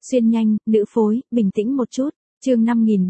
Xuyên nhanh, nữ phối, bình tĩnh một chút. Chương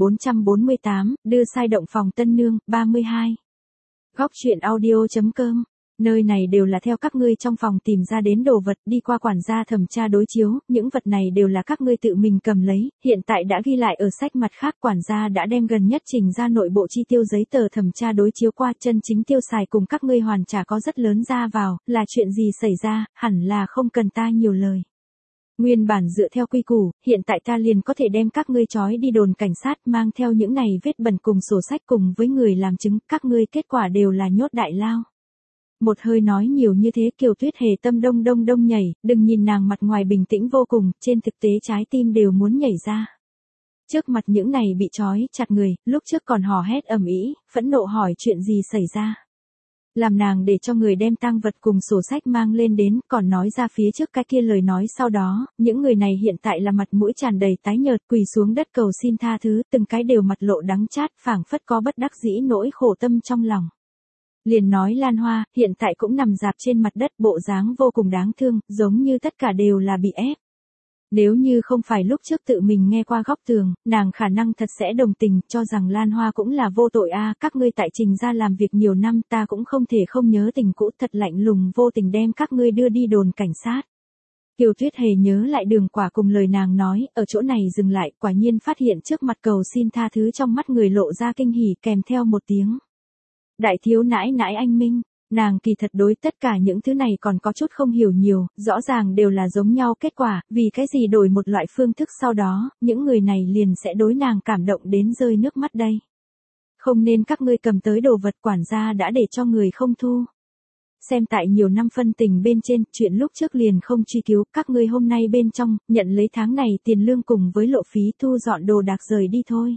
5448, đưa sai động phòng tân nương, 32. Góc truyện audio.com. Nơi này đều là theo các ngươi trong phòng tìm ra đến đồ vật, đi qua quản gia thẩm tra đối chiếu, những vật này đều là các ngươi tự mình cầm lấy, hiện tại đã ghi lại ở sách, mặt khác quản gia đã đem gần nhất trình ra nội bộ chi tiêu giấy tờ thẩm tra đối chiếu qua, chân chính tiêu xài cùng các ngươi hoàn trả có rất lớn ra vào, là chuyện gì xảy ra, hẳn là không cần ta nhiều lời. Nguyên bản dựa theo quy củ, hiện tại ta liền có thể đem các ngươi trói đi đồn cảnh sát, mang theo những này vết bẩn cùng sổ sách cùng với người làm chứng, các ngươi kết quả đều là nhốt đại lao. Một hơi nói nhiều như thế, Kiều Tuyết Hề tâm đông nhảy, đừng nhìn nàng mặt ngoài bình tĩnh vô cùng, trên thực tế trái tim đều muốn nhảy ra. Trước mặt những này bị trói chặt người, lúc trước còn hò hét ầm ĩ, phẫn nộ hỏi chuyện gì xảy ra. Làm nàng để cho người đem tang vật cùng sổ sách mang lên đến, còn nói ra phía trước cái kia lời nói, sau đó, những người này hiện tại là mặt mũi tràn đầy tái nhợt, quỳ xuống đất cầu xin tha thứ, từng cái đều mặt lộ đắng chát, phảng phất có bất đắc dĩ nỗi khổ tâm trong lòng. Liền nói Lan Hoa, hiện tại cũng nằm rạp trên mặt đất, bộ dáng vô cùng đáng thương, giống như tất cả đều là bị ép. Nếu như không phải lúc trước tự mình nghe qua góc tường, nàng khả năng thật sẽ đồng tình, cho rằng Lan Hoa cũng là vô tội a, các ngươi tại trình ra làm việc nhiều năm, ta cũng không thể không nhớ tình cũ, thật lạnh lùng vô tình đem các ngươi đưa đi đồn cảnh sát. Kiều Tuyết Hề nhớ lại Đường Quả cùng lời nàng nói, ở chỗ này dừng lại, quả nhiên phát hiện trước mặt cầu xin tha thứ trong mắt người lộ ra kinh hỉ, kèm theo một tiếng. Đại thiếu nãi nãi anh minh. Nàng kỳ thật đối tất cả những thứ này còn có chút không hiểu nhiều, rõ ràng đều là giống nhau kết quả, vì cái gì đổi một loại phương thức sau đó, những người này liền sẽ đối nàng cảm động đến rơi nước mắt đây. Không nên các ngươi cầm tới đồ vật, quản gia đã để cho người không thu. Xem tại nhiều năm phân tình bên trên, chuyện lúc trước liền không truy cứu, các ngươi hôm nay bên trong, nhận lấy tháng này tiền lương cùng với lộ phí, thu dọn đồ đạc rời đi thôi.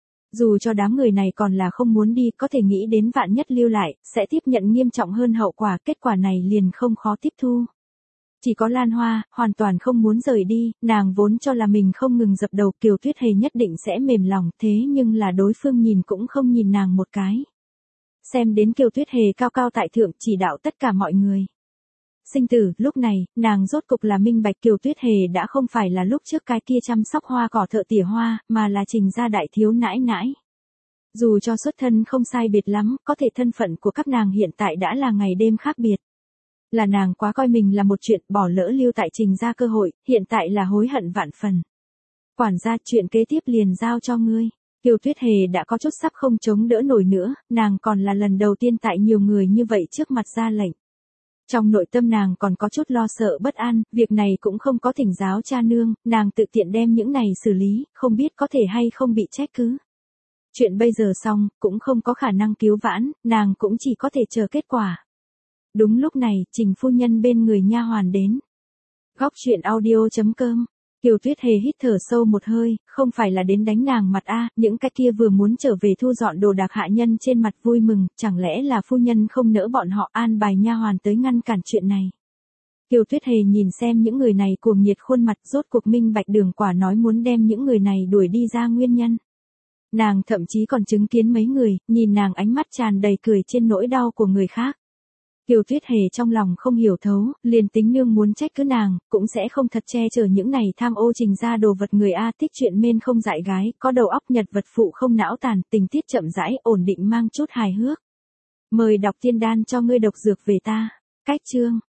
Dù cho đám người này còn là không muốn đi, có thể nghĩ đến vạn nhất lưu lại, sẽ tiếp nhận nghiêm trọng hơn hậu quả, kết quả này liền không khó tiếp thu. Chỉ có Lan Hoa, hoàn toàn không muốn rời đi, nàng vốn cho là mình không ngừng dập đầu, Kiều Tuyết Hề nhất định sẽ mềm lòng, thế nhưng là đối phương nhìn cũng không nhìn nàng một cái. Xem đến Kiều Tuyết Hề cao cao tại thượng, chỉ đạo tất cả mọi người. Sinh tử, lúc này, nàng rốt cục là minh bạch, Kiều Tuyết Hề đã không phải là lúc trước cái kia chăm sóc hoa cỏ thợ tỉa hoa, mà là trình ra đại thiếu nãi nãi. Dù cho xuất thân không sai biệt lắm, có thể thân phận của các nàng hiện tại đã là ngày đêm khác biệt. Là nàng quá coi mình là một chuyện, bỏ lỡ lưu tại trình ra cơ hội, hiện tại là hối hận vạn phần. Quản gia, chuyện kế tiếp liền giao cho ngươi. Kiều Tuyết Hề đã có chút sắp không chống đỡ nổi nữa, nàng còn là lần đầu tiên tại nhiều người như vậy trước mặt ra lệnh. Trong nội tâm nàng còn có chút lo sợ bất an, việc này cũng không có thỉnh giáo cha nương, nàng tự tiện đem những này xử lý, không biết có thể hay không bị trách cứ. Chuyện bây giờ xong, cũng không có khả năng cứu vãn, nàng cũng chỉ có thể chờ kết quả. Đúng lúc này, Trình phu nhân bên người nha hoàn đến. Góc truyện audio.com. Kiều Tuyết Hề hít thở sâu một hơi, không phải là đến đánh nàng mặt a, những cái kia vừa muốn trở về thu dọn đồ đạc hạ nhân trên mặt vui mừng, chẳng lẽ là phu nhân không nỡ bọn họ, an bài nha hoàn tới ngăn cản chuyện này. Kiều Tuyết Hề nhìn xem những người này cuồng nhiệt khuôn mặt, rốt cuộc minh bạch Đường Quả nói muốn đem những người này đuổi đi ra nguyên nhân. Nàng thậm chí còn chứng kiến mấy người, nhìn nàng ánh mắt tràn đầy cười trên nỗi đau của người khác. Kiều Tuyết Hề trong lòng không hiểu thấu, liền tính nương muốn trách cứ nàng, cũng sẽ không thật che chở những này tham ô trình ra đồ vật người a, tích chuyện mên không dại gái, có đầu óc nhật vật phụ không não tàn, tình tiết chậm rãi, ổn định mang chút hài hước. Mời đọc tiên đan cho ngươi độc dược về ta. Cách chương.